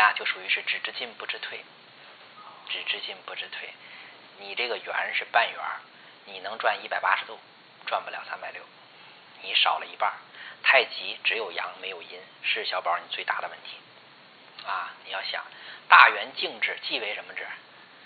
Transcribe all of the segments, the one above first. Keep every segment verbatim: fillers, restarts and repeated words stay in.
呀，就属于是只知进不知退，只知进不知退。你这个圆是半圆，你能转一百八十度，转不了三百六，你少了一半。太极只有阳没有阴，是小宝你最大的问题啊！你要想大圆静止，即为什么止？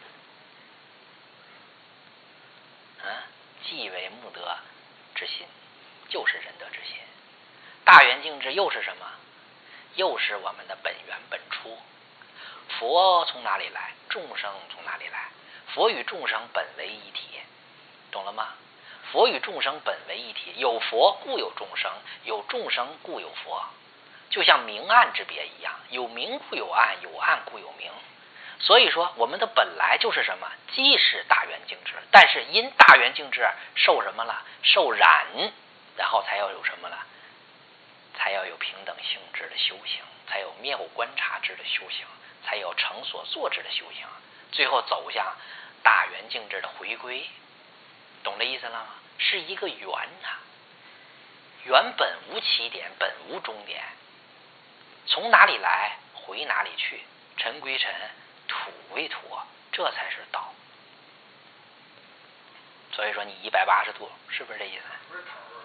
嗯，即为目德之心，就是仁德之心。大圆静止又是什么？又是我们的本源本初。佛从哪里来？众生从哪里来？佛与众生本为一体，懂了吗？佛与众生本为一体，有佛故有众生，有众生故有佛，就像明暗之别一样，有明故有暗，有暗故有明。所以说我们的本来就是什么？既是大圆静止，但是因大圆静止受什么了？受染，然后才要有什么了？才要有平等性质的修行，才有妙观察智的修行，才有成所作智的修行，最后走向大圆静止的回归。懂这意思了吗？是一个圆呐、啊，圆本无起点，本无终点，从哪里来回哪里去，尘归尘，土为土，这才是道。所以说你一百八十度是不是这意思？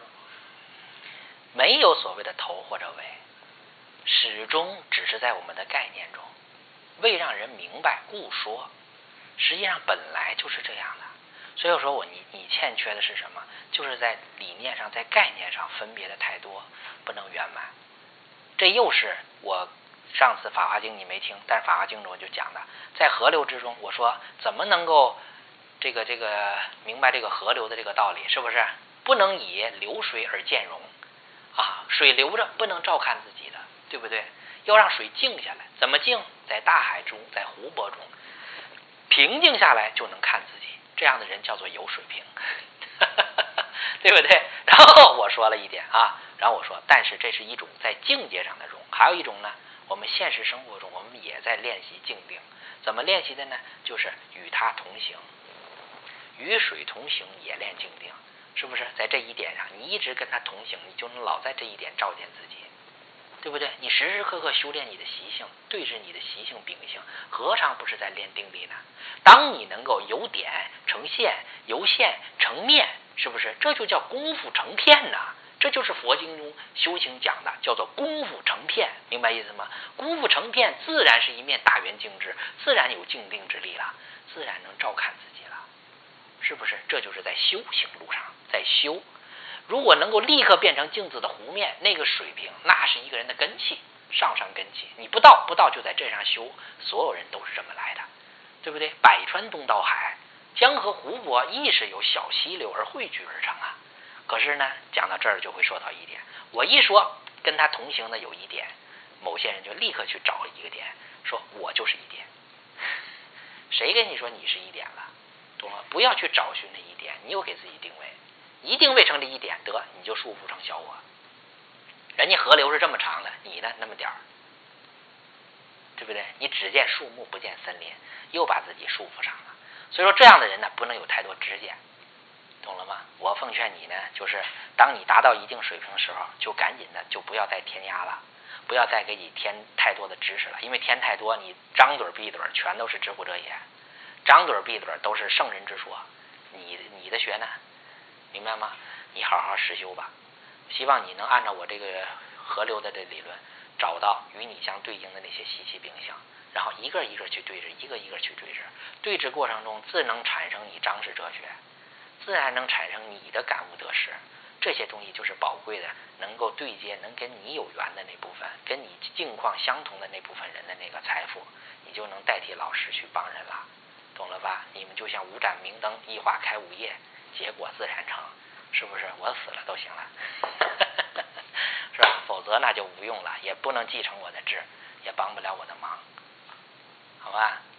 没有所谓的头或者尾，始终只是在我们的概念中，为让人明白故说，实际上本来就是这样的。所以说我你你欠缺的是什么？就是在理念上，在概念上分别的太多，不能圆满。这又是我上次法华经你没听，但是法华经中我就讲的，在河流之中，我说怎么能够这个这个明白这个河流的这个道理，是不是？不能以流水而见容啊，水流着不能照看自己的，对不对？要让水静下来，怎么静？在大海中，在湖泊中，平静下来就能看自己。这样的人叫做有水平对不对？然后我说了一点啊，然后我说但是这是一种在境界上的容，还有一种呢，我们现实生活中我们也在练习静定。怎么练习的呢？就是与它同行，与水同行也练静定，是不是？在这一点上你一直跟它同行，你就能老在这一点照见自己，对不对？你时时刻刻修炼你的习性，对治你的习性秉性，何尝不是在练定力呢？当你能够由点成线，由线成面，是不是？这就叫功夫成片呐、啊！这就是佛经中修行讲的，叫做功夫成片，明白意思吗？功夫成片，自然是一面大圆镜智，自然有静定之力了，自然能照看自己了，是不是？这就是在修行路上，在修。如果能够立刻变成镜子的湖面，那个水平，那是一个人的根气，上上根气。你不到不到就在这上修，所有人都是这么来的，对不对？百川东到海，江河湖泊亦是由小溪流而汇聚而成啊。可是呢，讲到这儿就会说到一点，我一说跟他同行的有一点，某些人就立刻去找一个点，说我就是一点。谁跟你说你是一点了？懂了？不要去找寻那一点，你又给自己定位。一定位成这一点，得你就束缚成小我。人家河流是这么长的，你呢那么点儿，对不对？你只见树木不见森林，又把自己束缚上了。所以说这样的人呢，不能有太多知见，懂了吗？我奉劝你呢，就是当你达到一定水平的时候，就赶紧的就不要再填鸭了，不要再给你添太多的知识了，因为填太多，你张嘴闭嘴全都是知乎者也，张嘴闭嘴都是圣人之说，你你的学呢？明白吗？你好好实修吧，希望你能按照我这个河流的这理论，找到与你相对应的那些习气秉性，然后一个一个去对治，一个一个去对治。对治过程中，自能产生你张氏哲学，自然能产生你的感悟得失。这些东西就是宝贵的，能够对接能跟你有缘的那部分，跟你境况相同的那部分人的那个财富，你就能代替老师去帮人了，懂了吧？你们就像五盏明灯，一花开五叶，结果自然成，是不是？我死了都行了是吧？否则那就无用了，也不能继承我的志，也帮不了我的忙，好吧？